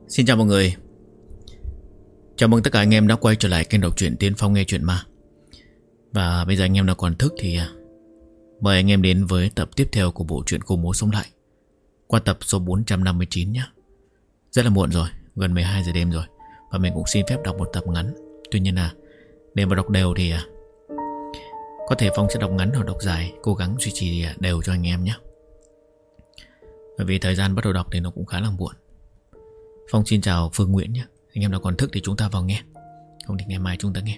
Xin chào mọi người. Chào mừng tất cả anh em đã quay trở lại kênh đọc truyện Tiến Phong nghe truyện ma. Và bây giờ anh em nào còn thức thì mời anh em đến với tập tiếp theo của bộ truyện Cô Bố Sống Lại, qua tập số 459 nhé. Rất là muộn rồi, gần 12 giờ đêm rồi, và mình cũng xin phép đọc một tập ngắn. Tuy nhiên là để mà đọc đều thì có thể Phong sẽ đọc ngắn hoặc đọc dài, cố gắng duy trì đều cho anh em nhé. Bởi vì thời gian bắt đầu đọc thì nó cũng khá là muộn. Phong xin chào Phương Nguyễn nhé. Anh em nào còn thức thì chúng ta vào nghe, không thì ngày mai chúng ta nghe.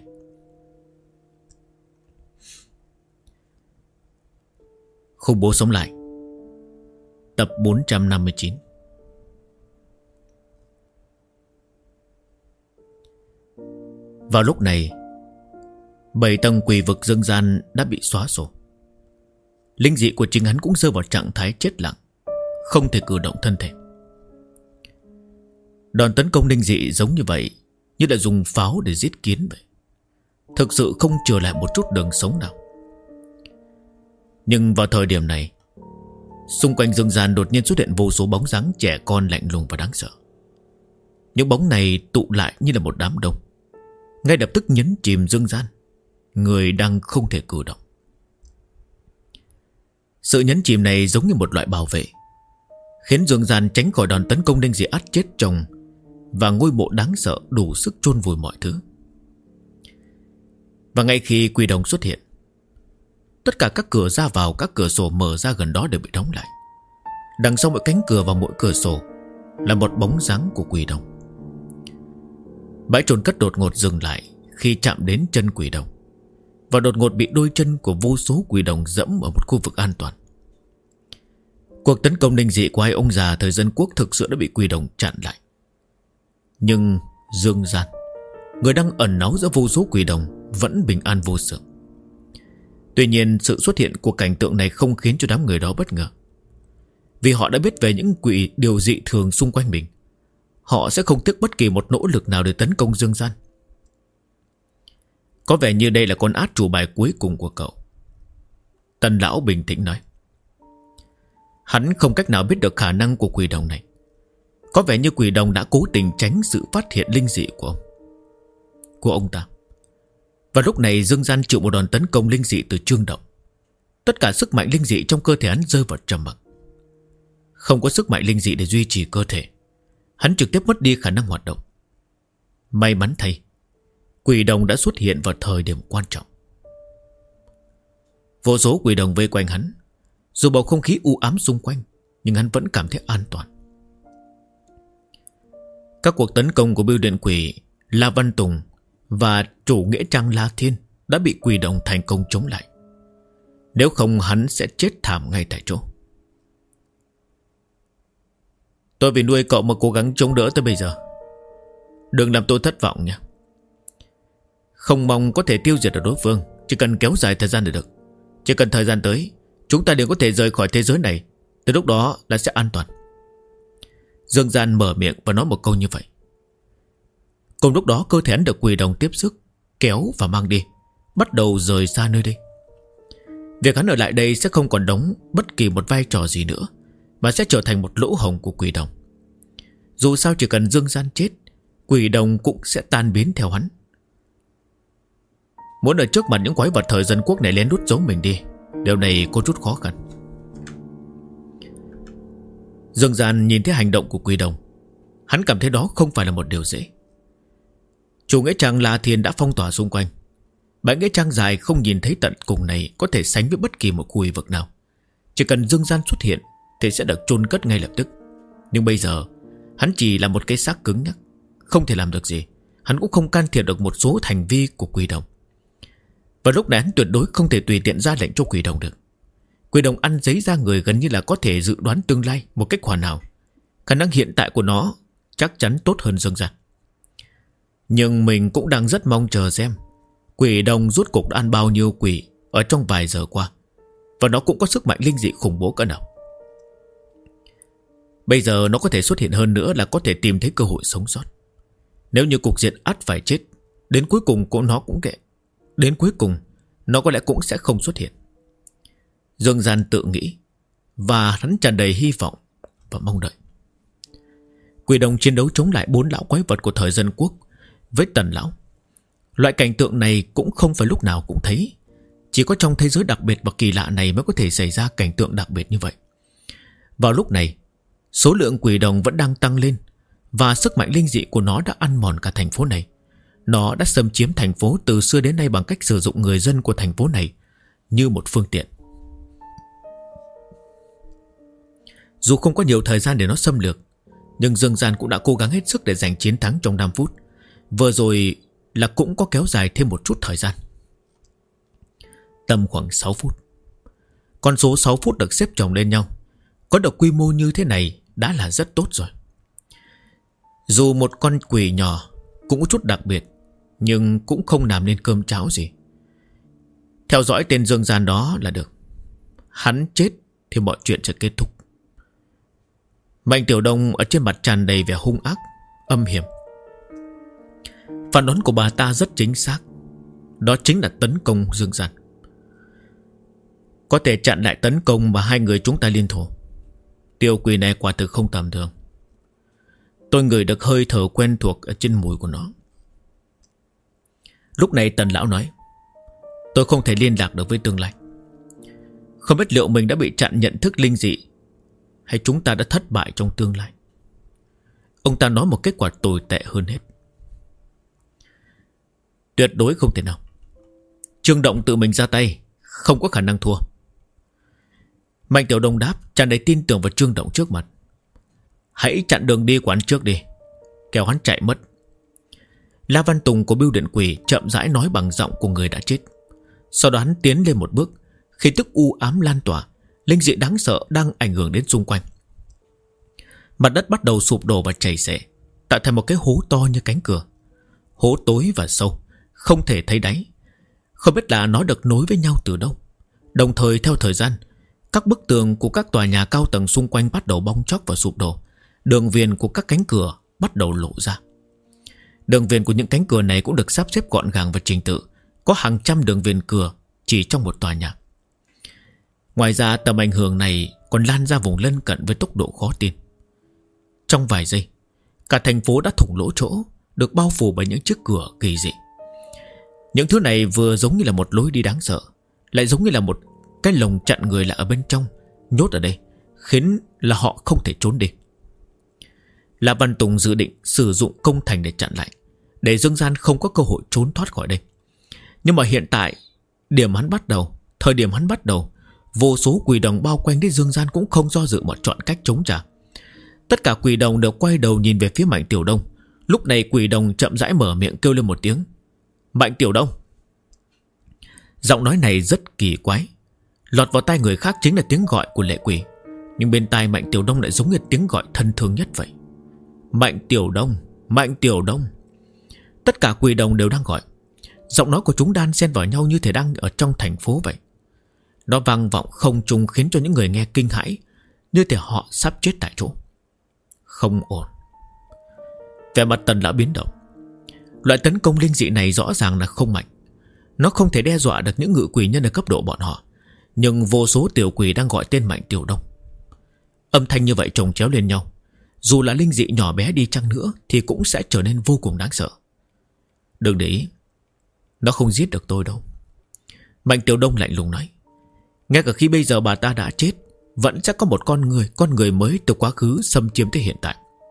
Khủng bố sống lại, tập 459. Vào lúc này, 7 tầng quỷ vực dương gian đã bị xóa sổ. Linh dị của chính hắn cũng rơi vào trạng thái chết lặng, không thể cử động thân thể. Đòn tấn công linh dị giống như vậy, như là dùng pháo để giết kiến vậy, thực sự không chừa lại một chút đường sống nào. Nhưng vào thời điểm này, xung quanh dương gian đột nhiên xuất hiện vô số bóng dáng trẻ con lạnh lùng và đáng sợ. Những bóng này tụ lại như là một đám đông, ngay lập tức nhấn chìm dương gian. Người đang không thể cử động. Sự nhấn chìm này giống như một loại bảo vệ, khiến dương gian tránh khỏi đòn tấn công linh dị ắt chết chồng và ngôi mộ đáng sợ đủ sức chôn vùi mọi thứ. Và ngay khi quỷ đồng xuất hiện, tất cả các cửa ra vào, các cửa sổ mở ra gần đó đều bị đóng lại. Đằng sau mỗi cánh cửa và mỗi cửa sổ là một bóng dáng của quỷ đồng. Bãi chôn cất đột ngột dừng lại khi chạm đến chân quỷ đồng, và đột ngột bị đôi chân của vô số quỷ đồng dẫm ở một khu vực an toàn. Cuộc tấn công linh dị của hai ông già thời dân quốc thực sự đã bị quỷ đồng chặn lại. Nhưng dương gian, người đang ẩn náu giữa vô số quỷ đồng, vẫn bình an vô sự. Tuy nhiên, sự xuất hiện của cảnh tượng này không khiến cho đám người đó bất ngờ, vì họ đã biết về những quỷ điều dị thường xung quanh mình. Họ sẽ không tiếc bất kỳ một nỗ lực nào để tấn công dương gian. Có vẻ như đây là con át chủ bài cuối cùng của cậu, Tần lão bình tĩnh nói. Hắn không cách nào biết được khả năng của quỷ đồng này. Có vẻ như quỷ đồng đã cố tình tránh sự phát hiện linh dị của ông ta. Và lúc này dương gian chịu một đòn tấn công linh dị từ Trương Động. Tất cả sức mạnh linh dị trong cơ thể hắn rơi vào trầm mặc. Không có sức mạnh linh dị để duy trì cơ thể, hắn trực tiếp mất đi khả năng hoạt động. May mắn thay, quỷ đồng đã xuất hiện vào thời điểm quan trọng. Vô số quỷ đồng vây quanh hắn. Dù bầu không khí u ám xung quanh, nhưng hắn vẫn cảm thấy an toàn. Các cuộc tấn công của bưu điện quỷ La Văn Tùng và chủ nghĩa trang La Thiên đã bị quỷ đồng thành công chống lại. Nếu không hắn sẽ chết thảm ngay tại chỗ. Tôi vì nuôi cậu mà cố gắng chống đỡ tới bây giờ. Đừng làm tôi thất vọng nha. Không mong có thể tiêu diệt được đối phương, chỉ cần kéo dài thời gian là được. Chỉ cần thời gian tới, chúng ta đều có thể rời khỏi thế giới này. Từ lúc đó là sẽ an toàn. Dương gian mở miệng và nói một câu như vậy. Cùng lúc đó cơ thể hắn được quỷ đồng tiếp sức, kéo và mang đi, bắt đầu rời xa nơi đây. Việc hắn ở lại đây sẽ không còn đóng bất kỳ một vai trò gì nữa, mà sẽ trở thành một lỗ hổng của quỷ đồng. Dù sao chỉ cần dương gian chết, quỷ đồng cũng sẽ tan biến theo hắn. Muốn ở trước mặt những quái vật thời dân quốc này lén lút giấu mình đi, điều này có chút khó khăn. Dương gian nhìn thấy hành động của quỷ đồng, hắn cảm thấy đó không phải là một điều dễ. Chủ nghĩa trang La Thiên đã phong tỏa xung quanh. Bãi nghĩa trang dài không nhìn thấy tận cùng này có thể sánh với bất kỳ một quỷ vực nào. Chỉ cần dương gian xuất hiện thì sẽ được chôn cất ngay lập tức. Nhưng bây giờ hắn chỉ là một cái xác cứng nhắc, không thể làm được gì. Hắn cũng không can thiệp được một số hành vi của quỷ đồng. Và lúc này hắn tuyệt đối không thể tùy tiện ra lệnh cho quỷ đồng được. Quỷ đồng ăn giấy ra người gần như là có thể dự đoán tương lai một cách hoàn hảo. Khả năng hiện tại của nó chắc chắn tốt hơn dương gian. Nhưng mình cũng đang rất mong chờ xem quỷ đồng rốt cuộc đã ăn bao nhiêu quỷ ở trong vài giờ qua, và nó cũng có sức mạnh linh dị khủng bố cỡ nào. Bây giờ nó có thể xuất hiện hơn nữa là có thể tìm thấy cơ hội sống sót. Nếu như cục diện ắt phải chết, đến cuối cùng nó cũng kệ. Đến cuối cùng nó có lẽ cũng sẽ không xuất hiện. Dương gian tự nghĩ, và hắn tràn đầy hy vọng và mong đợi. Quỷ đồng chiến đấu chống lại 4 lão quái vật của thời dân quốc với Tần lão. Loại cảnh tượng này cũng không phải lúc nào cũng thấy. Chỉ có trong thế giới đặc biệt và kỳ lạ này mới có thể xảy ra cảnh tượng đặc biệt như vậy. Vào lúc này, số lượng quỷ đồng vẫn đang tăng lên, và sức mạnh linh dị của nó đã ăn mòn cả thành phố này. Nó đã xâm chiếm thành phố từ xưa đến nay bằng cách sử dụng người dân của thành phố này như một phương tiện. Dù không có nhiều thời gian để nó xâm lược, nhưng Dương Gian cũng đã cố gắng hết sức để giành chiến thắng trong 5 phút. Vừa rồi là cũng có kéo dài thêm một chút thời gian, tầm khoảng 6 phút. Con số 6 phút được xếp chồng lên nhau, có được quy mô như thế này đã là rất tốt rồi. Dù một con quỷ nhỏ cũng có chút đặc biệt, nhưng cũng không làm nên cơm cháo gì. Theo dõi tên Dương Gian đó là được. Hắn chết thì mọi chuyện sẽ kết thúc. Mạnh Tiểu Đông ở trên mặt tràn đầy vẻ hung ác, âm hiểm. Phán đoán của bà ta rất chính xác. Đó chính là tấn công Dương Gian. Có thể chặn lại tấn công mà hai người chúng ta liên thủ. Tiểu quỷ này quả thực không tầm thường. Tôi ngửi được hơi thở quen thuộc ở trên mùi của nó. Lúc này Tần lão nói: tôi không thể liên lạc được với Tương Lai. Không biết liệu mình đã bị chặn nhận thức linh dị, hay chúng ta đã thất bại trong tương lai. Ông ta nói một kết quả tồi tệ hơn hết. Tuyệt đối không thể nào. Trương Động tự mình ra tay, không có khả năng thua. Mạnh Tiểu Đông đáp, tràn đầy tin tưởng vào Trương Động trước mặt. Hãy chặn đường đi của hắn trước đi, kéo hắn chạy mất. La Văn Tùng của Bưu Điện Quỷ chậm rãi nói bằng giọng của người đã chết. Sau đó hắn tiến lên một bước, khí tức u ám lan tỏa, linh dị đáng sợ đang ảnh hưởng đến xung quanh. Mặt đất bắt đầu sụp đổ và chảy xệ, tạo thành một cái hố to như cánh cửa. Hố tối và sâu, không thể thấy đáy. Không biết là nó được nối với nhau từ đâu. Đồng thời theo thời gian, các bức tường của các tòa nhà cao tầng xung quanh bắt đầu bong chóc và sụp đổ. Đường viền của các cánh cửa bắt đầu lộ ra. Đường viền của những cánh cửa này cũng được sắp xếp gọn gàng và trình tự. Có hàng trăm đường viền cửa chỉ trong một tòa nhà. Ngoài ra tầm ảnh hưởng này còn lan ra vùng lân cận với tốc độ khó tin. Trong vài giây, cả thành phố đã thủng lỗ chỗ, được bao phủ bởi những chiếc cửa kỳ dị. Những thứ này vừa giống như là một lối đi đáng sợ, lại giống như là một cái lồng chặn người lại ở bên trong, nhốt ở đây, khiến là họ không thể trốn đi. La Văn Tùng dự định sử dụng công thành để chặn lại, để Dương Gian không có cơ hội trốn thoát khỏi đây. Nhưng mà hiện tại, thời điểm hắn bắt đầu, vô số quỷ đồng bao quanh đến Dương Gian cũng không do dự mà chọn cách chống trả. Tất cả quỷ đồng đều quay đầu nhìn về phía Mạnh Tiểu Đông. Lúc này quỷ đồng chậm rãi mở miệng kêu lên một tiếng: Mạnh Tiểu Đông. Giọng nói này rất kỳ quái. Lọt vào tai người khác chính là tiếng gọi của lệ quỷ, nhưng bên tai Mạnh Tiểu Đông lại giống như tiếng gọi thân thương nhất vậy. Mạnh Tiểu Đông, Mạnh Tiểu Đông. Tất cả quỷ đồng đều đang gọi. Giọng nói của chúng đan xen vào nhau như thể đang ở trong thành phố vậy. Nó vang vọng không trung khiến cho những người nghe kinh hãi, như thể họ sắp chết tại chỗ. Không ổn. Vẻ mặt Tần lão biến động. Loại tấn công linh dị này rõ ràng là không mạnh. Nó không thể đe dọa được những ngự quỷ nhân ở cấp độ bọn họ, nhưng vô số tiểu quỷ đang gọi tên Mạnh Tiểu Đông. Âm thanh như vậy chồng chéo lên nhau, dù là linh dị nhỏ bé đi chăng nữa thì cũng sẽ trở nên vô cùng đáng sợ. Đừng để ý, nó không giết được tôi đâu. Mạnh Tiểu Đông lạnh lùng nói. Ngay cả khi bây giờ bà ta đã chết, vẫn sẽ có một con người mới từ quá khứ xâm chiếm tới hiện tại.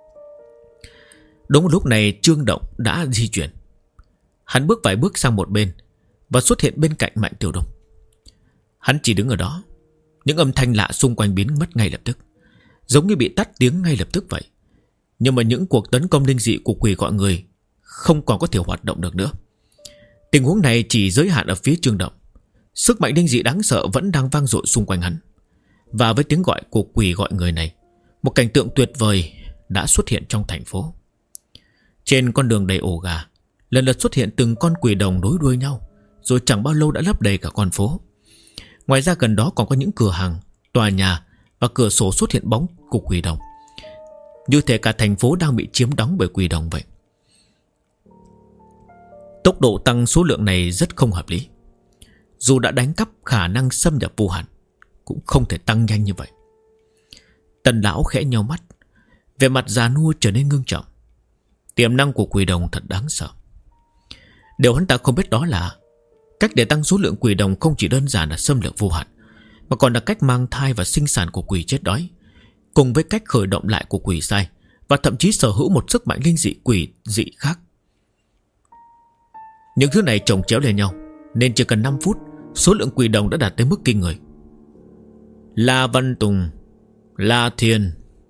Đúng lúc này Trương Động đã di chuyển. Hắn bước vài bước sang một bên và xuất hiện bên cạnh Mạnh Tiểu Đông. Hắn chỉ đứng ở đó. Những âm thanh lạ xung quanh biến mất ngay lập tức, giống như bị tắt tiếng ngay lập tức vậy. Nhưng mà những cuộc tấn công linh dị của quỷ gọi người không còn có thể hoạt động được nữa. Tình huống này chỉ giới hạn ở phía Trương Động. Sức mạnh linh dị đáng sợ vẫn đang vang dội xung quanh hắn. Và với tiếng gọi của quỷ gọi người này, một cảnh tượng tuyệt vời đã xuất hiện trong thành phố. Trên con đường đầy ổ gà, lần lượt xuất hiện từng con quỷ đồng nối đuôi nhau, rồi chẳng bao lâu đã lấp đầy cả con phố. Ngoài ra gần đó còn có những cửa hàng, tòa nhà và cửa sổ xuất hiện bóng của quỷ đồng, như thể cả thành phố đang bị chiếm đóng bởi quỷ đồng vậy. Tốc độ tăng số lượng này rất không hợp lý. Dù đã đánh cắp khả năng xâm nhập vô hạn, cũng không thể tăng nhanh như vậy. Tần lão khẽ nheo mắt. Về mặt già nua trở nên ngưng trọng. Tiềm năng của quỷ đồng thật đáng sợ. Điều hắn ta không biết đó là cách để tăng số lượng quỷ đồng không chỉ đơn giản là xâm lược vô hạn, mà còn là cách mang thai và sinh sản của quỷ chết đói, cùng với cách khởi động lại của quỷ sai, và thậm chí sở hữu một sức mạnh linh dị quỷ dị khác. Những thứ này chồng chéo lên nhau, nên chỉ cần 5 phút, số lượng quỷ đồng đã đạt tới mức kinh người. La Văn Tùng, La Thiên.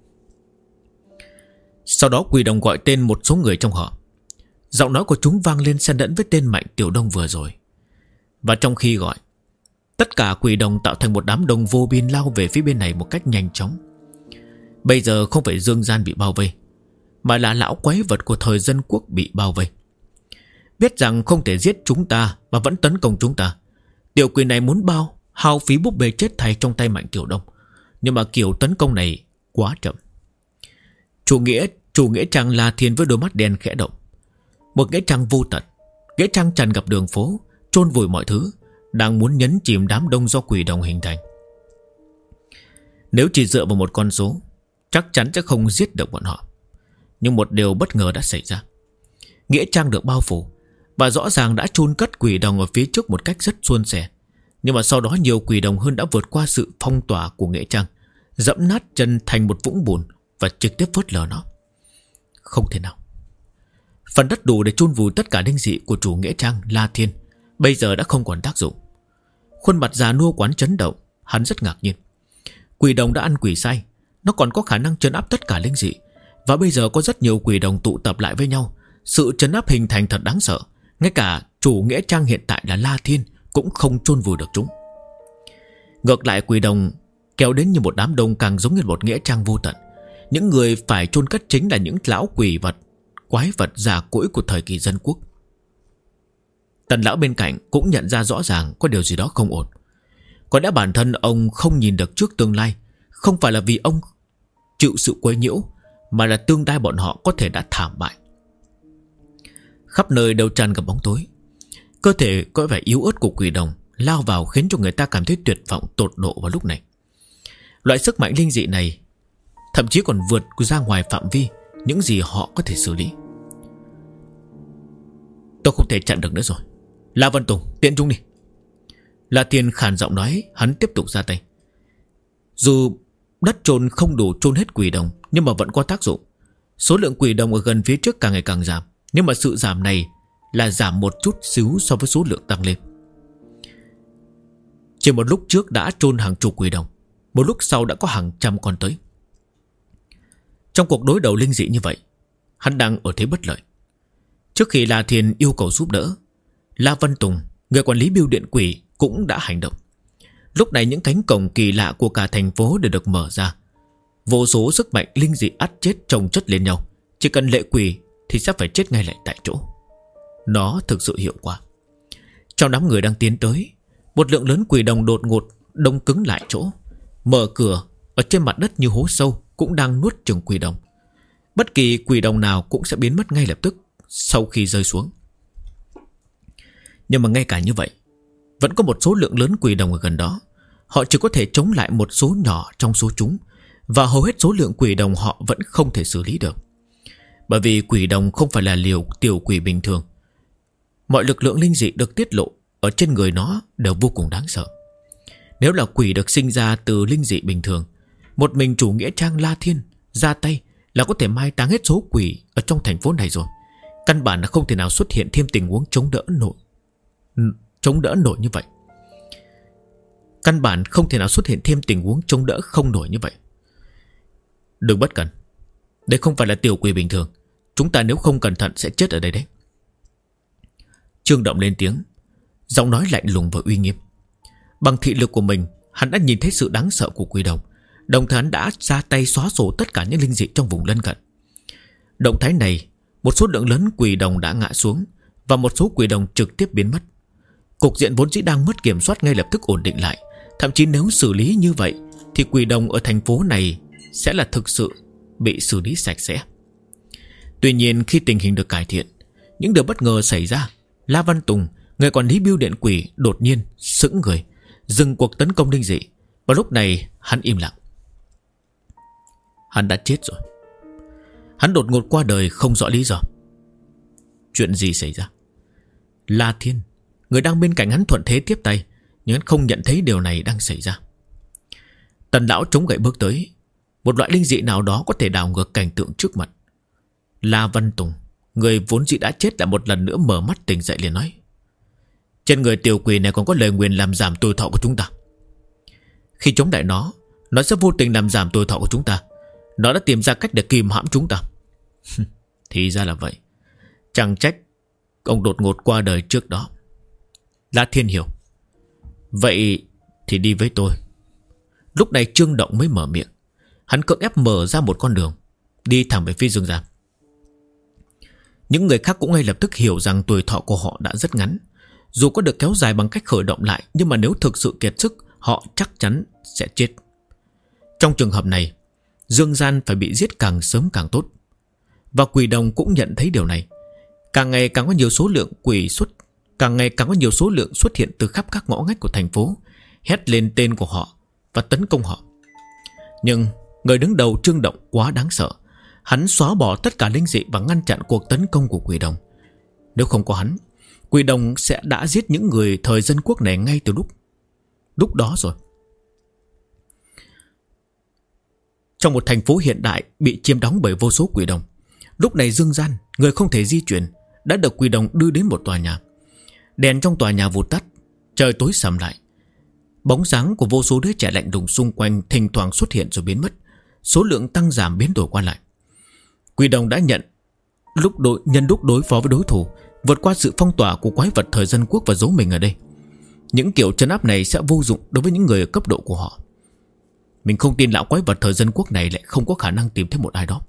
Sau đó quỷ đồng gọi tên một số người trong họ. Giọng nói của chúng vang lên xen lẫn với tên Mạnh Tiểu Đông vừa rồi. Và trong khi gọi, tất cả quỷ đồng tạo thành một đám đông vô biên lao về phía bên này một cách nhanh chóng. Bây giờ không phải Dương Gian bị bao vây, mà là lão quái vật của thời Dân Quốc bị bao vây. Biết rằng không thể giết chúng ta mà vẫn tấn công chúng ta, tiểu quỷ này muốn hao phí búp bê chết thay trong tay Mạnh Tiểu Đông. Nhưng mà kiểu tấn công này quá chậm. Chủ nghĩa trang La Thiên với đôi mắt đen khẽ động. Một nghĩa trang vô tận, nghĩa trang tràn ngập đường phố, chôn vùi mọi thứ, đang muốn nhấn chìm đám đông do quỷ đồng hình thành. Nếu chỉ dựa vào một con số, chắc chắn sẽ không giết được bọn họ. Nhưng một điều bất ngờ đã xảy ra. Nghĩa trang được bao phủ, và rõ ràng đã chôn cất quỷ đồng ở phía trước một cách rất suôn sẻ. Nhưng mà sau đó nhiều quỷ đồng hơn đã vượt qua sự phong tỏa của nghĩa trang, dẫm nát chân thành một vũng bùn và trực tiếp vớt lờ nó. Không thể nào. Phần đất đủ để chôn vùi tất cả linh dị của chủ nghĩa trang La Thiên bây giờ đã không còn tác dụng. Khuôn mặt già nua quán chấn động. Hắn rất ngạc nhiên. Quỷ đồng đã ăn quỷ sai, nó còn có khả năng trấn áp tất cả linh dị. Và bây giờ có rất nhiều quỷ đồng tụ tập lại với nhau. Sự trấn áp hình thành thật đáng sợ. Ngay cả chủ nghĩa trang hiện tại là La Thiên cũng không chôn vùi được chúng. Ngược lại quỷ đồng kéo đến như một đám đông càng giống như một nghĩa trang vô tận. Những người phải chôn cất chính là những lão quỷ vật, quái vật già cỗi của thời kỳ Dân Quốc. Tần lão bên cạnh cũng nhận ra rõ ràng có điều gì đó không ổn. Có lẽ bản thân ông không nhìn được trước tương lai, không phải là vì ông chịu sự quấy nhiễu, mà là tương lai bọn họ có thể đã thảm bại. Khắp nơi đều tràn ngập bóng tối. Cơ thể có vẻ yếu ớt của quỷ đồng lao vào khiến cho người ta cảm thấy tuyệt vọng tột độ vào lúc này. Loại sức mạnh linh dị này thậm chí còn vượt ra ngoài phạm vi những gì họ có thể xử lý. Tôi không thể chặn được nữa rồi. La Văn Tùng, tiện chúng đi. La Thiên khàn giọng nói. Hắn tiếp tục ra tay. Dù đất chôn không đủ chôn hết quỷ đồng, nhưng mà vẫn có tác dụng. Số lượng quỷ đồng ở gần phía trước càng ngày càng giảm, nhưng mà sự giảm này là giảm một chút xíu so với số lượng tăng lên. Chỉ một lúc trước đã chôn hàng chục quỷ đồng, một lúc sau đã có hàng trăm con tới. Trong cuộc đối đầu linh dị như vậy, hắn đang ở thế bất lợi. Trước khi La Thiên yêu cầu giúp đỡ, La Văn Tùng, người quản lý bưu điện quỷ, cũng đã hành động. Lúc này những cánh cổng kỳ lạ của cả thành phố đều được mở ra. Vô số sức mạnh linh dị ắt chết chồng chất lên nhau. Chỉ cần lệ quỷ thì sẽ phải chết ngay lại tại chỗ. Nó thực sự hiệu quả. Trong đám người đang tiến tới, một lượng lớn quỷ đồng đột ngột đông cứng lại chỗ. Mở cửa, ở trên mặt đất như hố sâu cũng đang nuốt chửng quỷ đồng. Bất kỳ quỷ đồng nào cũng sẽ biến mất ngay lập tức sau khi rơi xuống. Nhưng mà ngay cả như vậy, vẫn có một số lượng lớn quỷ đồng ở gần đó. Họ chỉ có thể chống lại một số nhỏ trong số chúng, và hầu hết số lượng quỷ đồng họ vẫn không thể xử lý được. Bởi vì quỷ đồng không phải là tiểu quỷ bình thường. Mọi lực lượng linh dị được tiết lộ ở trên người nó đều vô cùng đáng sợ. Nếu là quỷ được sinh ra từ linh dị bình thường, một mình chủ nghĩa trang La Thiên ra tay là có thể mai táng hết số quỷ ở trong thành phố này rồi. Căn bản là không thể nào xuất hiện thêm tình huống chống đỡ nổi như vậy. Căn bản không thể nào xuất hiện thêm tình huống chống đỡ không nổi như vậy. Đừng bất cẩn. Đây không phải là tiểu quỷ bình thường. Chúng ta nếu không cẩn thận sẽ chết ở đây đấy. Trương Động lên tiếng, giọng nói lạnh lùng và uy nghiêm. Bằng thị lực của mình, hắn đã nhìn thấy sự đáng sợ của quỷ đồng. Đồng thời hắn đã ra tay xóa sổ tất cả những linh dị trong vùng lân cận. Động thái này, một số lượng lớn quỷ đồng đã ngã xuống, và một số quỷ đồng trực tiếp biến mất. Cục diện vốn dĩ đang mất kiểm soát ngay lập tức ổn định lại. Thậm chí nếu xử lý như vậy thì quỷ đồng ở thành phố này sẽ là thực sự bị xử lý sạch sẽ. Tuy nhiên khi tình hình được cải thiện, những điều bất ngờ xảy ra. La Văn Tùng, người quản lý bưu điện quỷ, đột nhiên sững người, dừng cuộc tấn công linh dị. Và lúc này hắn im lặng. Hắn đã chết rồi. Hắn đột ngột qua đời không rõ lý do. Chuyện gì xảy ra? La Thiên, người đang bên cạnh hắn thuận thế tiếp tay, nhưng hắn không nhận thấy điều này đang xảy ra. Tần lão chống gậy bước tới. Một loại linh dị nào đó có thể đảo ngược cảnh tượng trước mặt. La Văn Tùng, người vốn dĩ đã chết, lại một lần nữa mở mắt tỉnh dậy liền nói: trên người tiểu quỷ này còn có lời nguyền làm giảm tuổi thọ của chúng ta. Khi chống lại nó sẽ vô tình làm giảm tuổi thọ của chúng ta. Nó đã tìm ra cách để kìm hãm chúng ta. Thì ra là vậy. Chẳng trách ông đột ngột qua đời trước đó. La Thiên hiểu. Vậy thì đi với tôi. Lúc này Trương Động mới mở miệng. Hắn cưỡng ép mở ra một con đường, đi thẳng về phía Dương Gian. Những người khác cũng ngay lập tức hiểu rằng tuổi thọ của họ đã rất ngắn. Dù có được kéo dài bằng cách khởi động lại, nhưng mà nếu thực sự kiệt sức, họ chắc chắn sẽ chết. Trong trường hợp này, Dương Gian phải bị giết càng sớm càng tốt. Và Quỷ Đồng cũng nhận thấy điều này. Càng ngày càng có nhiều số lượng xuất hiện từ khắp các ngõ ngách của thành phố, hét lên tên của họ và tấn công họ. Nhưng người đứng đầu Trương Động quá đáng sợ. Hắn xóa bỏ tất cả linh dị và ngăn chặn cuộc tấn công của Quỷ Đồng. Nếu không có hắn, Quỷ Đồng sẽ đã giết những người thời dân quốc này ngay từ lúc đó rồi. Trong một thành phố hiện đại bị chiếm đóng bởi vô số quỷ đồng, lúc này Dương Gian, người không thể di chuyển, đã được Quỷ Đồng đưa đến một tòa nhà. Đèn trong tòa nhà vụt tắt, trời tối sầm lại. Bóng dáng của vô số đứa trẻ lạnh lùng xung quanh thỉnh thoảng xuất hiện rồi biến mất. Số lượng tăng giảm biến đổi qua lại. Quỷ Đồng đã nhân lúc đối phó với đối thủ, vượt qua sự phong tỏa của quái vật thời dân quốc và giấu mình ở đây. Những kiểu trấn áp này sẽ vô dụng đối với những người ở cấp độ của họ. Mình không tin lão quái vật thời dân quốc này lại không có khả năng tìm thấy một ai đó.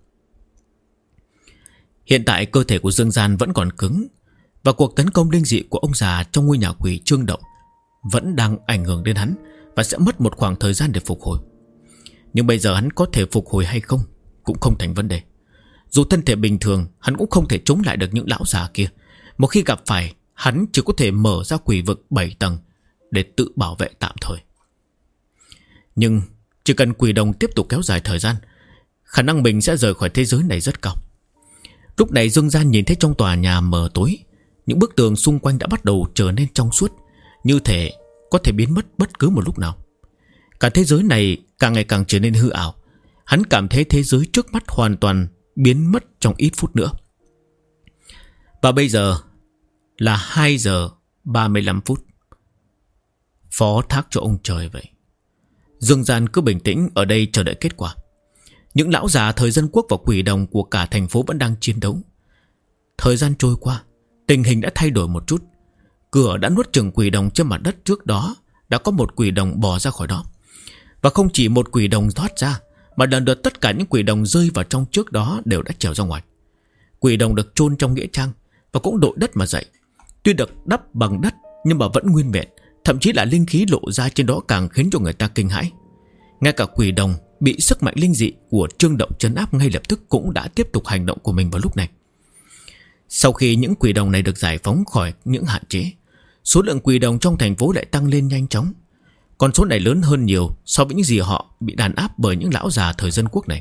Hiện tại cơ thể của Dương Gian vẫn còn cứng, và cuộc tấn công linh dị của ông già trong ngôi nhà quỷ Trương Động vẫn đang ảnh hưởng đến hắn, và sẽ mất một khoảng thời gian để phục hồi. Nhưng bây giờ hắn có thể phục hồi hay không cũng không thành vấn đề. Dù thân thể bình thường, hắn cũng không thể chống lại được những lão già kia. Một khi gặp phải, hắn chỉ có thể mở ra quỷ vực 7 tầng để tự bảo vệ tạm thời. Nhưng chỉ cần Quỷ Đồng tiếp tục kéo dài thời gian, khả năng mình sẽ rời khỏi thế giới này rất cao. Lúc này Dương Gian nhìn thấy trong tòa nhà mờ tối, những bức tường xung quanh đã bắt đầu trở nên trong suốt, như thể có thể biến mất bất cứ một lúc nào. Cả thế giới này càng ngày càng trở nên hư ảo. Hắn cảm thấy thế giới trước mắt hoàn toàn biến mất trong ít phút nữa. Và bây giờ là 2 giờ 35 phút. Phó thác cho ông trời vậy. Dương Gian cứ bình tĩnh ở đây chờ đợi kết quả. Những lão già thời dân quốc và Quỷ Đồng của cả thành phố vẫn đang chiến đấu. Thời gian trôi qua, tình hình đã thay đổi một chút. Cửa đã nuốt chửng Quỷ Đồng trên mặt đất trước đó. Đã có một Quỷ Đồng bò ra khỏi đó. Và không chỉ một Quỷ Đồng thoát ra, mà lần lượt tất cả những Quỷ Đồng rơi vào trong trước đó đều đã trèo ra ngoài. Quỷ Đồng được chôn trong nghĩa trang và cũng đội đất mà dậy. Tuy được đắp bằng đất nhưng mà vẫn nguyên vẹn, thậm chí là linh khí lộ ra trên đó càng khiến cho người ta kinh hãi. Ngay cả Quỷ Đồng bị sức mạnh linh dị của Trương Động trấn áp ngay lập tức cũng đã tiếp tục hành động của mình vào lúc này. Sau khi những Quỷ Đồng này được giải phóng khỏi những hạn chế, số lượng Quỷ Đồng trong thành phố lại tăng lên nhanh chóng. Con số này lớn hơn nhiều so với những gì họ bị đàn áp bởi những lão già thời dân quốc này.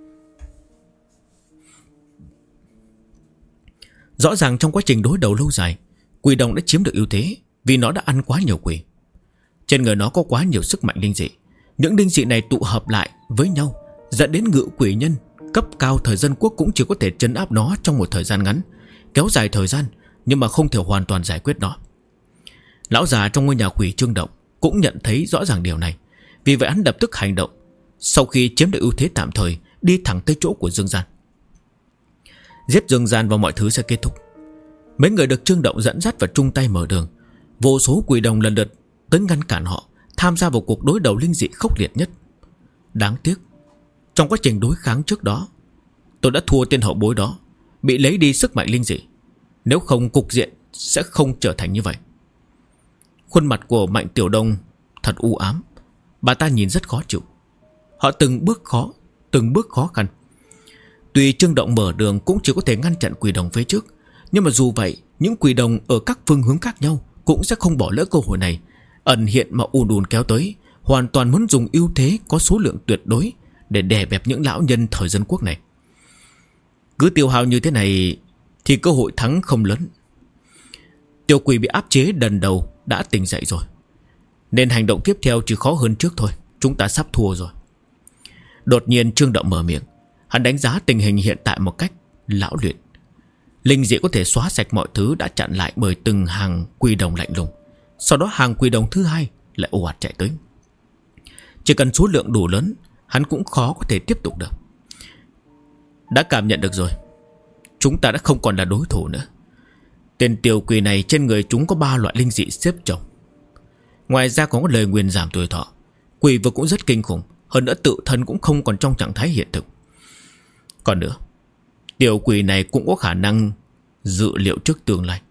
Rõ ràng trong quá trình đối đầu lâu dài, Quỷ Đồng đã chiếm được ưu thế vì nó đã ăn quá nhiều quỷ. Trên người nó có quá nhiều sức mạnh linh dị. Những linh dị này tụ hợp lại với nhau, dẫn đến Ngự Quỷ Nhân cấp cao thời dân quốc cũng chỉ có thể trấn áp nó trong một thời gian ngắn, kéo dài thời gian, nhưng mà không thể hoàn toàn giải quyết nó. Lão già trong ngôi nhà quỷ Trương Động cũng nhận thấy rõ ràng điều này. Vì vậy hắn lập tức hành động. Sau khi chiếm được ưu thế tạm thời, đi thẳng tới chỗ của Dương Gian. Giết Dương Gian và mọi thứ sẽ kết thúc. Mấy người được Trương Động dẫn dắt và chung tay mở đường. Vô số Quỷ Đồng lần lượt tới ngăn cản họ, tham gia vào cuộc đối đầu linh dị khốc liệt nhất. Đáng tiếc, trong quá trình đối kháng trước đó, tôi đã thua tên hậu bối đó, bị lấy đi sức mạnh linh dị. Nếu không, cục diện sẽ không trở thành như vậy. Khuôn mặt của Mạnh Tiểu Đông thật u ám. Bà ta nhìn rất khó chịu. Họ từng bước khó khăn. Tuy Trương Động mở đường cũng chỉ có thể ngăn chặn Quỷ Đồng phía trước, nhưng mà dù vậy, những Quỷ Đồng ở các phương hướng khác nhau cũng sẽ không bỏ lỡ cơ hội này. Ẩn hiện mà ùn kéo tới, hoàn toàn muốn dùng ưu thế có số lượng tuyệt đối để đè bẹp những lão nhân thời dân quốc này. Cứ tiêu hao như thế này thì cơ hội thắng không lớn. Tiểu quỷ bị áp chế lần đầu đã tỉnh dậy rồi, nên hành động tiếp theo chỉ khó hơn trước thôi. Chúng ta sắp thua rồi. Đột nhiên Trương Động mở miệng. Hắn đánh giá tình hình hiện tại một cách lão luyện. Linh dị có thể xóa sạch mọi thứ đã chặn lại bởi từng hàng quỷ đồng lạnh lùng. Sau đó hàng quỷ đồng thứ hai lại ồ ạt chạy tới. Chỉ cần số lượng đủ lớn, hắn cũng khó có thể tiếp tục được. Đã cảm nhận được rồi, chúng ta đã không còn là đối thủ nữa. Tên tiểu quỷ này trên người chúng có 3 loại linh dị xếp chồng. Ngoài ra còn có lời nguyền giảm tuổi thọ. Quỷ vực cũng rất kinh khủng. Hơn nữa tự thân cũng không còn trong trạng thái hiện thực. Còn nữa, tiểu quỷ này cũng có khả năng dự liệu trước tương lai.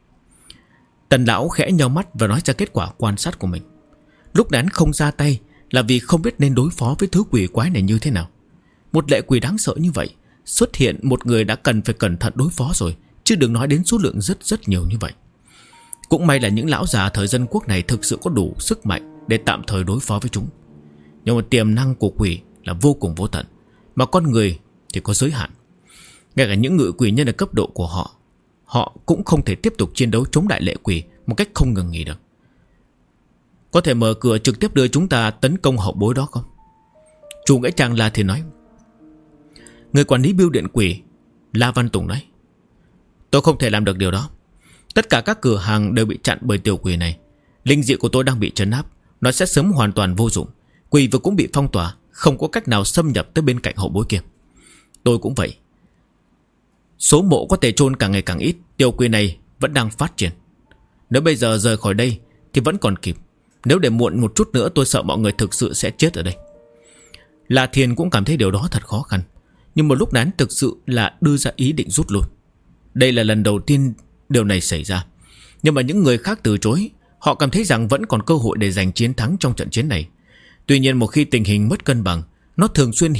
Tần lão khẽ nheo mắt và nói ra kết quả quan sát của mình. Lúc này hắn không ra tay là vì không biết nên đối phó với thứ quỷ quái này như thế nào. Một lệ quỷ đáng sợ như vậy, xuất hiện một người đã cần phải cẩn thận đối phó rồi, chứ đừng nói đến số lượng rất nhiều như vậy. Cũng may là những lão già thời dân quốc này thực sự có đủ sức mạnh để tạm thời đối phó với chúng. Nhưng mà tiềm năng của quỷ là vô cùng vô tận, mà con người thì có giới hạn. Ngay cả những ngự quỷ nhân ở cấp độ của họ, họ cũng không thể tiếp tục chiến đấu chống đại lệ quỷ một cách không ngừng nghỉ được. Có thể mở cửa trực tiếp đưa chúng ta tấn công hậu bối đó không? Chủ Nghĩa Trang La thì nói. Người quản lý bưu điện quỷ La Văn Tùng nói. Tôi không thể làm được điều đó. Tất cả các cửa hàng đều bị chặn bởi tiểu quỷ này. Linh dị của tôi đang bị trấn áp. Nó sẽ sớm hoàn toàn vô dụng. Quỷ vực cũng bị phong tỏa, không có cách nào xâm nhập tới bên cạnh hậu bối kia. Tôi cũng vậy. Số mộ có thể chôn càng ngày càng ít. Tiểu quỷ này vẫn đang phát triển. Nếu bây giờ rời khỏi đây thì vẫn còn kịp. Nếu để muộn một chút nữa, tôi sợ mọi người thực sự sẽ chết ở đây. La Thiên cũng cảm thấy điều đó thật khó khăn. Nhưng một lúcนั้นthực sự là đưa ra ý định rút lui. Đây là lần đầu tiên điều này xảy ra. Nhưng mà những người khác từ chối. Họ cảm thấy rằng vẫn còn cơ hội để giành chiến thắng trong trận chiến này. Tuy nhiên một khi tình hình mất cân bằng, nó thường xuyên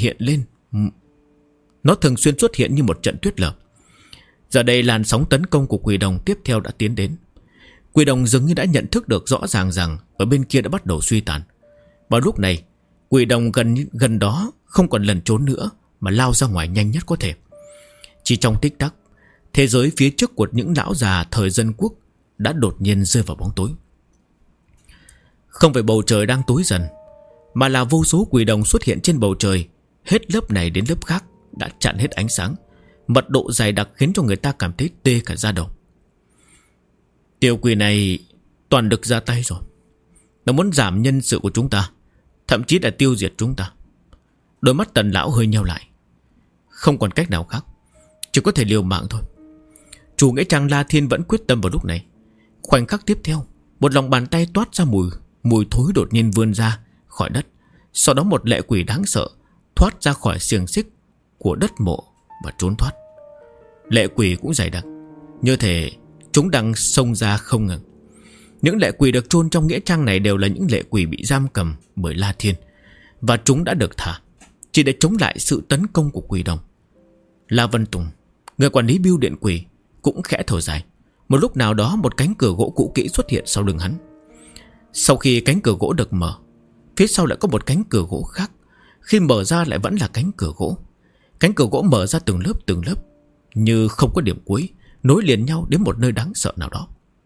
xuất hiện như một trận tuyết lở. Giờ đây làn sóng tấn công của quỷ đồng tiếp theo đã tiến đến. Quỷ đồng dường như đã nhận thức được rõ ràng rằng ở bên kia đã bắt đầu suy tàn. Vào lúc này, quỷ đồng gần đó không còn lẩn trốn nữa, mà lao ra ngoài nhanh nhất có thể. Chỉ trong tích tắc, thế giới phía trước của những lão già thời dân quốc đã đột nhiên rơi vào bóng tối. Không phải bầu trời đang tối dần, mà là vô số quỷ đồng xuất hiện trên bầu trời. Hết lớp này đến lớp khác đã chặn hết ánh sáng. Mật độ dày đặc khiến cho người ta cảm thấy tê cả da đầu. Tiểu quỷ này toàn lực ra tay rồi. Nó muốn giảm nhân sự của chúng ta, thậm chí là tiêu diệt chúng ta. Đôi mắt Tần lão hơi nheo lại. Không còn cách nào khác, chỉ có thể liều mạng thôi. Chủ Nghĩa Trang La Thiên vẫn quyết tâm vào lúc này. Khoảnh khắc tiếp theo, một lòng bàn tay toát ra mùi thối đột nhiên vươn ra khỏi đất. Sau đó một lệ quỷ đáng sợ thoát ra khỏi xiềng xích của đất mộ và trốn thoát. Lệ quỷ cũng dày đặc, như thể chúng đang xông ra không ngừng. Những lệ quỷ được chôn trong nghĩa trang này đều là những lệ quỷ bị giam cầm bởi La Thiên, và chúng đã được thả chỉ để chống lại sự tấn công của quỷ đồng. La Văn Tùng, người quản lý bưu điện quỷ, cũng khẽ thở dài. Một lúc nào đó một cánh cửa gỗ cũ kỹ xuất hiện sau lưng hắn. Sau khi cánh cửa gỗ được mở, phía sau lại có một cánh cửa gỗ khác. Khi mở ra lại vẫn là cánh cửa gỗ. Cánh cửa gỗ mở ra từng lớp, như không có điểm cuối, nối liền nhau đến một nơi đáng sợ nào đó.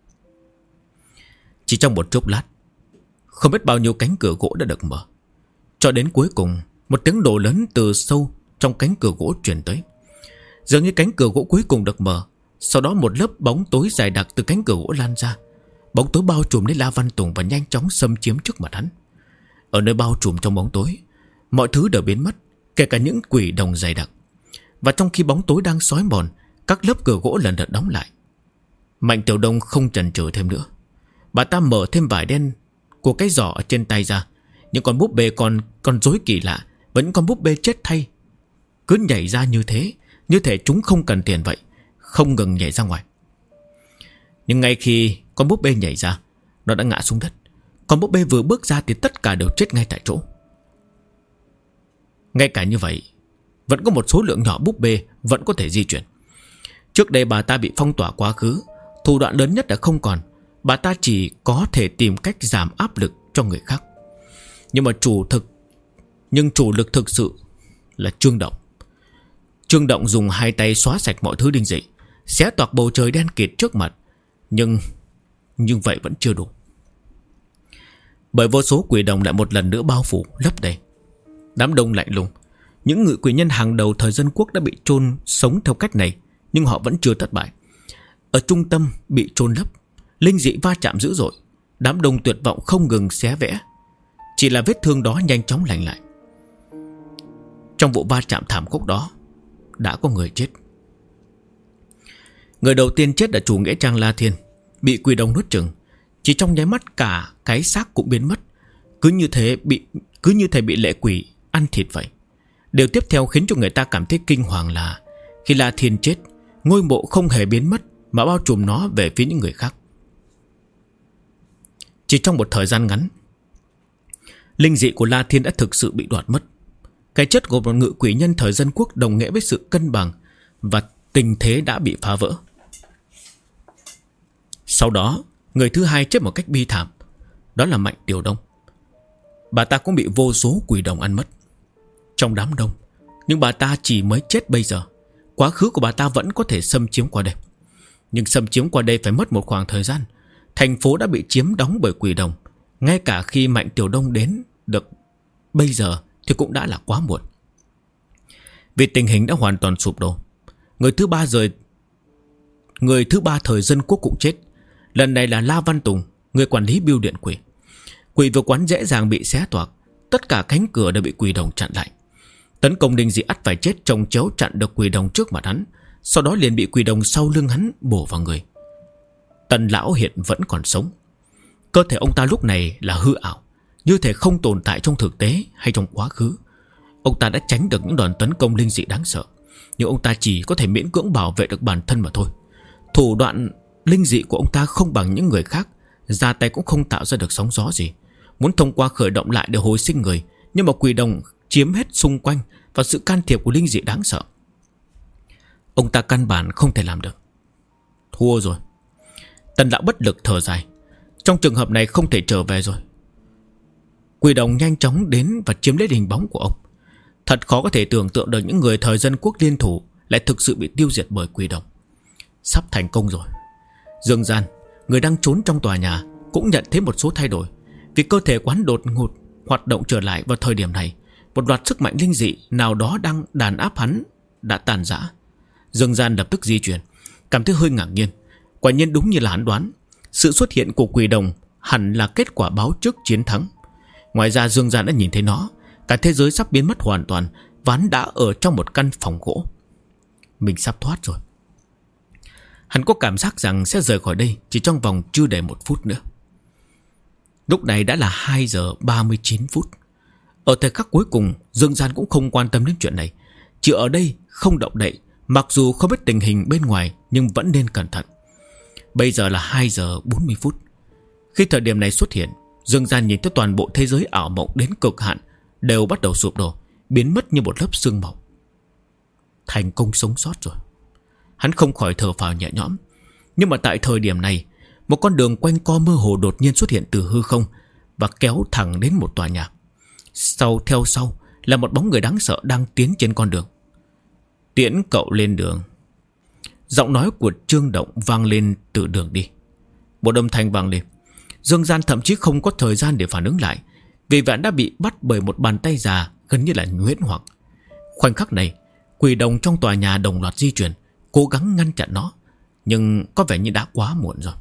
Chỉ trong một chốc lát, không biết bao nhiêu cánh cửa gỗ đã được mở, cho đến cuối cùng một tiếng nổ lớn từ sâu trong cánh cửa gỗ truyền tới. Dường như cánh cửa gỗ cuối cùng được mở, sau đó một lớp bóng tối dài đặc từ cánh cửa gỗ lan ra. Bóng tối bao trùm lấy La Văn Tùng và nhanh chóng xâm chiếm trước mặt hắn. Ở nơi bao trùm trong bóng tối, mọi thứ đều biến mất, kể cả những quỷ đồng dày đặc. Và trong khi bóng tối đang xói mòn, các lớp cửa gỗ lần lượt đóng lại. Mạnh Tiểu Đông không chần chừ thêm nữa. Bà ta mở thêm vải đen của cái giỏ ở trên tay ra. Những con búp bê còn rối kỳ lạ, và những con búp bê chết thay cứ nhảy ra như thế, như thể chúng không cần tiền vậy, không ngừng nhảy ra ngoài. Nhưng ngay khi con búp bê nhảy ra, nó đã ngã xuống đất. Con búp bê vừa bước ra thì tất cả đều chết ngay tại chỗ. Ngay cả như vậy, vẫn có một số lượng nhỏ búp bê vẫn có thể di chuyển. Trước đây bà ta bị phong tỏa quá khứ, thủ đoạn lớn nhất đã không còn. Bà ta chỉ có thể tìm cách giảm áp lực cho người khác. Nhưng chủ lực thực sự là Trương Động. Trương Động dùng hai tay xóa sạch mọi thứ linh dị, xé toạc bầu trời đen kịt trước mặt. Nhưng vậy vẫn chưa đủ. Bởi vô số quỷ đồng lại một lần nữa bao phủ lấp đầy. Đám đông lạnh lùng. Những ngự quỷ nhân hàng đầu thời Dân Quốc đã bị chôn sống theo cách này, nhưng họ vẫn chưa thất bại. Ở trung tâm bị chôn lấp, linh dị va chạm dữ dội. Đám đông tuyệt vọng không ngừng xé vẽ. Chỉ là vết thương đó nhanh chóng lành lại. Trong vụ va chạm thảm khốc đó đã có người chết. Người đầu tiên chết là chủ nghĩa trang La Thiên, bị quỷ đồng nuốt chửng. Chỉ trong nháy mắt cả cái xác cũng biến mất. Cứ như thể bị lệ quỷ ăn thịt vậy. Điều tiếp theo khiến cho người ta cảm thấy kinh hoàng là khi La Thiên chết, ngôi mộ không hề biến mất mà bao trùm nó về phía những người khác. Chỉ trong một thời gian ngắn, linh dị của La Thiên đã thực sự bị đoạt mất. Cái chết của một ngự quỷ nhân thời Dân Quốc đồng nghĩa với sự cân bằng và tình thế đã bị phá vỡ. Sau đó, người thứ hai chết một cách bi thảm. Đó là Mạnh Tiểu Đông. Bà ta cũng bị vô số quỷ đồng ăn mất trong đám đông. Nhưng bà ta chỉ mới chết bây giờ. Quá khứ của bà ta vẫn có thể xâm chiếm qua đây. Nhưng xâm chiếm qua đây phải mất một khoảng thời gian. Thành phố đã bị chiếm đóng bởi quỷ đồng. Ngay cả khi Mạnh Tiểu Đông đến được bây giờ thì cũng đã là quá muộn. Vì tình hình đã hoàn toàn sụp đổ. Người thứ ba thời Dân Quốc cũng chết. Lần này là La Văn Tùng, người quản lý bưu điện quỷ. Quỷ vừa quán dễ dàng bị xé toạc. Tất cả cánh cửa đều bị quỷ đồng chặn lại. Tấn công Đinh Dị ắt phải chết chồng chéo chặn được quỷ đồng trước mặt hắn. Sau đó liền bị quỷ đồng sau lưng hắn bổ vào người. Tần lão hiện vẫn còn sống. Cơ thể ông ta lúc này là hư ảo, như thể không tồn tại trong thực tế hay trong quá khứ. Ông ta đã tránh được những đòn tấn công linh dị đáng sợ, nhưng ông ta chỉ có thể miễn cưỡng bảo vệ được bản thân mà thôi. Thủ đoạn linh dị của ông ta không bằng những người khác, ra tay cũng không tạo ra được sóng gió gì. Muốn thông qua khởi động lại để hồi sinh người, nhưng mà quỷ đồng chiếm hết xung quanh và sự can thiệp của linh dị đáng sợ. Ông ta căn bản không thể làm được. Thua rồi. Tần lão bất lực thở dài. Trong trường hợp này không thể trở về rồi. Quỷ đồng nhanh chóng đến và chiếm lấy hình bóng của ông. Thật khó có thể tưởng tượng được những người thời Dân Quốc liên thủ lại thực sự bị tiêu diệt bởi quỷ đồng. Sắp thành công rồi. Dương Gian, người đang trốn trong tòa nhà, cũng nhận thấy một số thay đổi. Vì cơ thể quán đột ngột hoạt động trở lại vào thời điểm này, một loạt sức mạnh linh dị nào đó đang đàn áp hắn đã tàn rã. Dương Gian lập tức di chuyển, cảm thấy hơi ngạc nhiên. Quả nhiên đúng như là hắn đoán, sự xuất hiện của quỷ đồng hẳn là kết quả báo trước chiến thắng. Ngoài ra Dương Gian đã nhìn thấy nó. Cả thế giới sắp biến mất hoàn toàn, và hắn đã ở trong một căn phòng gỗ. Mình sắp thoát rồi. Hắn có cảm giác rằng sẽ rời khỏi đây chỉ trong vòng chưa đầy 1 phút nữa. Lúc này đã là 2 giờ 39 phút. Ở thời khắc cuối cùng, Dương Gian cũng không quan tâm đến chuyện này. Chỉ ở đây không động đậy. Mặc dù không biết tình hình bên ngoài, nhưng vẫn nên cẩn thận. Bây giờ là 2 giờ 40 phút. Khi thời điểm này xuất hiện, Dương Gian nhìn thấy toàn bộ thế giới ảo mộng đến cực hạn đều bắt đầu sụp đổ, biến mất như một lớp sương màu. Thành công sống sót rồi. Hắn không khỏi thở phào nhẹ nhõm. Nhưng mà tại thời điểm này, một con đường quanh co mơ hồ đột nhiên xuất hiện từ hư không và kéo thẳng đến một tòa nhà. Theo sau là một bóng người đáng sợ đang tiến trên con đường. Tiễn cậu lên đường. Giọng nói của Trương Động vang lên từ đường đi. Một âm thanh vang lên. Dương Gian thậm chí không có thời gian để phản ứng lại, vì vậy đã bị bắt bởi một bàn tay già gần như là huyễn hoặc. Khoảnh khắc này, quỷ đồng trong tòa nhà đồng loạt di chuyển, cố gắng ngăn chặn nó, nhưng có vẻ như đã quá muộn rồi.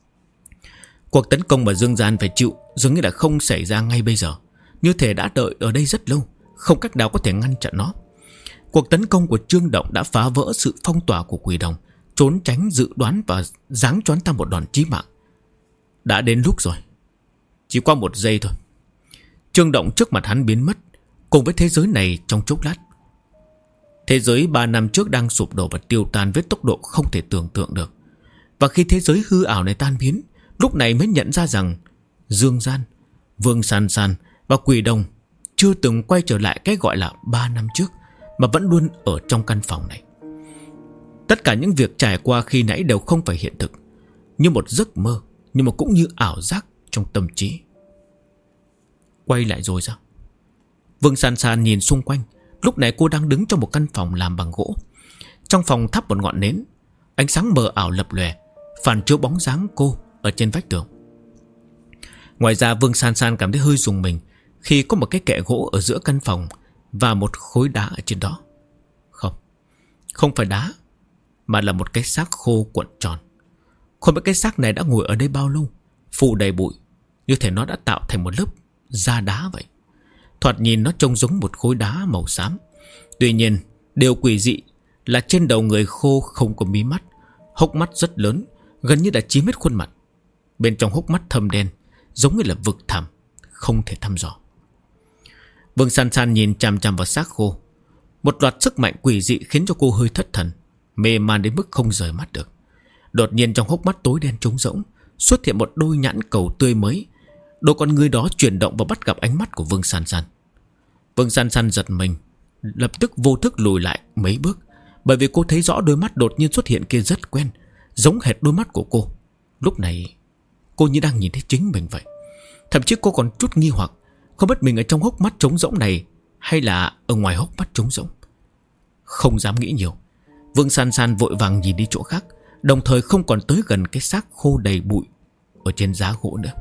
Cuộc tấn công mà Dương Gian phải chịu dường như là không xảy ra ngay bây giờ, như thể đã đợi ở đây rất lâu, không cách nào có thể ngăn chặn nó. Cuộc tấn công của Trương Động đã phá vỡ sự phong tỏa của quỷ đồng, trốn tránh dự đoán và giáng cho hắn ta một đòn chí mạng. Đã đến lúc rồi. Chỉ qua 1 giây thôi, Trương Động trước mặt hắn biến mất cùng với thế giới này trong chốc lát. Thế giới 3 năm trước đang sụp đổ và tiêu tan với tốc độ không thể tưởng tượng được. Và khi thế giới hư ảo này tan biến, lúc này mới nhận ra rằng Dương Gian, Vương San San và quỷ đồng chưa từng quay trở lại cái gọi là 3 năm trước, mà vẫn luôn ở trong căn phòng này. Tất cả những việc trải qua khi nãy đều không phải hiện thực, như một giấc mơ, nhưng mà cũng như ảo giác trong tâm trí. Quay lại rồi sao? Vương San San nhìn xung quanh, Lúc này cô đang đứng trong một căn phòng làm bằng gỗ. Trong phòng thắp một ngọn nến, ánh sáng mờ ảo lập lòe, phản chiếu bóng dáng cô ở trên vách tường. Ngoài ra Vương San San cảm thấy hơi rùng mình khi có một cái kệ gỗ ở giữa căn phòng và một khối đá ở trên đó. Không phải đá, mà là một cái xác khô cuộn tròn. Không biết cái xác này đã ngồi ở đây bao lâu, phủ đầy bụi, như thể nó đã tạo thành một lớp da đá vậy. Thoạt nhìn nó trông giống một khối đá màu xám. Tuy nhiên điều quỷ dị là trên đầu người khô không có mí mắt, hốc mắt rất lớn, gần như đã chiếm hết khuôn mặt. Bên trong hốc mắt thâm đen, giống như là vực thẳm, không thể thăm dò. Vương San San nhìn chằm chằm vào xác khô. Một loạt sức mạnh quỷ dị khiến cho cô hơi thất thần, mê man đến mức không rời mắt được. Đột nhiên trong hốc mắt tối đen trống rỗng xuất hiện một đôi nhãn cầu tươi mới. Đôi con người đó chuyển động và bắt gặp ánh mắt của Vương San San. Vương San San giật mình, lập tức vô thức lùi lại mấy bước, bởi vì cô thấy rõ đôi mắt đột nhiên xuất hiện kia rất quen, giống hệt đôi mắt của cô. Lúc này cô như đang nhìn thấy chính mình vậy. Thậm chí cô còn chút nghi hoặc, không biết mình ở trong hốc mắt trống rỗng này hay là ở ngoài hốc mắt trống rỗng. Không dám nghĩ nhiều, Vương San San vội vàng nhìn đi chỗ khác, đồng thời không còn tới gần cái xác khô đầy bụi ở trên giá gỗ nữa.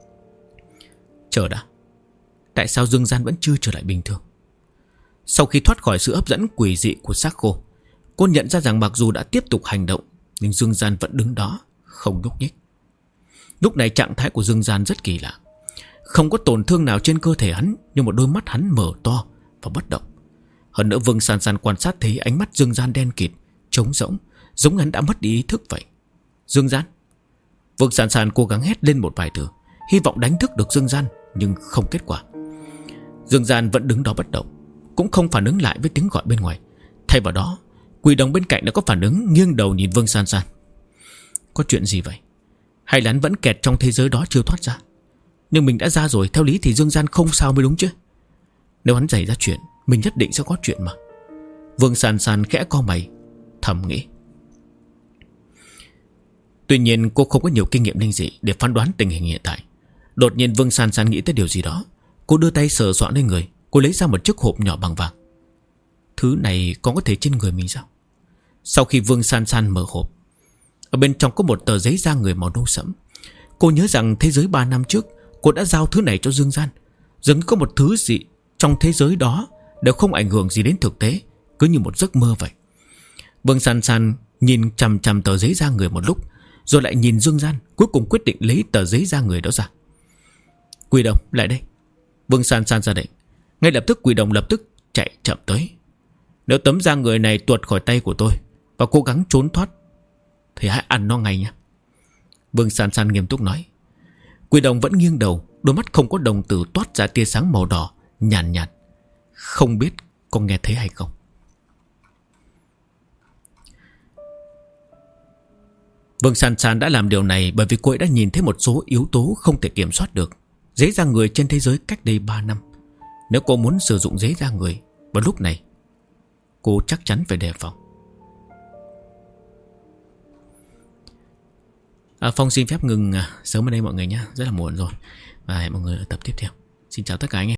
Chờ đã, tại sao Dương Gian vẫn chưa trở lại bình thường? Sau khi thoát khỏi sự hấp dẫn quỷ dị của xác khô, cô nhận ra rằng mặc dù đã tiếp tục hành động, nhưng Dương Gian vẫn đứng đó không nhúc nhích. Lúc này trạng thái của Dương Gian rất kỳ lạ. Không có tổn thương nào trên cơ thể hắn, nhưng một đôi mắt hắn mở to và bất động. Hơn nữa Vương San San quan sát thấy ánh mắt Dương Gian đen kịt, trống rỗng, giống hắn đã mất đi ý thức vậy. Dương Gian. Vương San San cố gắng hét lên một vài từ, hy vọng đánh thức được Dương Gian, nhưng không kết quả. Dương Gian vẫn đứng đó bất động, cũng không phản ứng lại với tiếng gọi bên ngoài. Thay vào đó, quỷ đồng bên cạnh đã có phản ứng, nghiêng đầu nhìn Vương San San. Có chuyện gì vậy? Hay là hắn vẫn kẹt trong thế giới đó chưa thoát ra? Nhưng mình đã ra rồi, theo lý thì Dương Gian không sao mới đúng chứ. Nếu hắn xảy ra chuyện, mình nhất định sẽ có chuyện mà. Vương San San khẽ cau mày, thầm nghĩ. Tuy nhiên cô không có nhiều kinh nghiệm linh dị để phán đoán tình hình hiện tại. Đột nhiên Vương San San nghĩ tới điều gì đó. Cô đưa tay sờ soạn lên người. Cô lấy ra một chiếc hộp nhỏ bằng vàng. Thứ này có thể trên người mình sao? Sau khi Vương San San mở hộp, ở bên trong có một tờ giấy da người màu nâu sẫm. Cô nhớ rằng thế giới 3 năm trước cô đã giao thứ này cho Dương Gian. Dường như có một thứ gì trong thế giới đó đều không ảnh hưởng gì đến thực tế, cứ như một giấc mơ vậy. Vương San San nhìn chằm chằm tờ giấy da người một lúc, rồi lại nhìn Dương Gian, cuối cùng quyết định lấy tờ giấy da người đó ra. Quỷ đồng lại đây. Vương San San ra lệnh. Ngay lập tức quỷ đồng lập tức chạy chậm tới. Nếu tấm da người này tuột khỏi tay của tôi và cố gắng trốn thoát thì hãy ăn nó ngay nhé. Vương San San nghiêm túc nói. Quỷ đồng vẫn nghiêng đầu, đôi mắt không có đồng tử toát ra tia sáng màu đỏ nhàn nhạt. Không biết có nghe thấy hay không. Vương San San đã làm điều này bởi vì cô ấy đã nhìn thấy một số yếu tố không thể kiểm soát được. Giấy da người trên thế giới cách đây 3 năm. Nếu cô muốn sử dụng giấy da người vào lúc này, cô chắc chắn phải đề phòng. Phong xin phép ngừng sớm ở đây mọi người nhé. Rất là muộn rồi. Và hẹn mọi người ở tập tiếp theo. Xin chào tất cả anh em.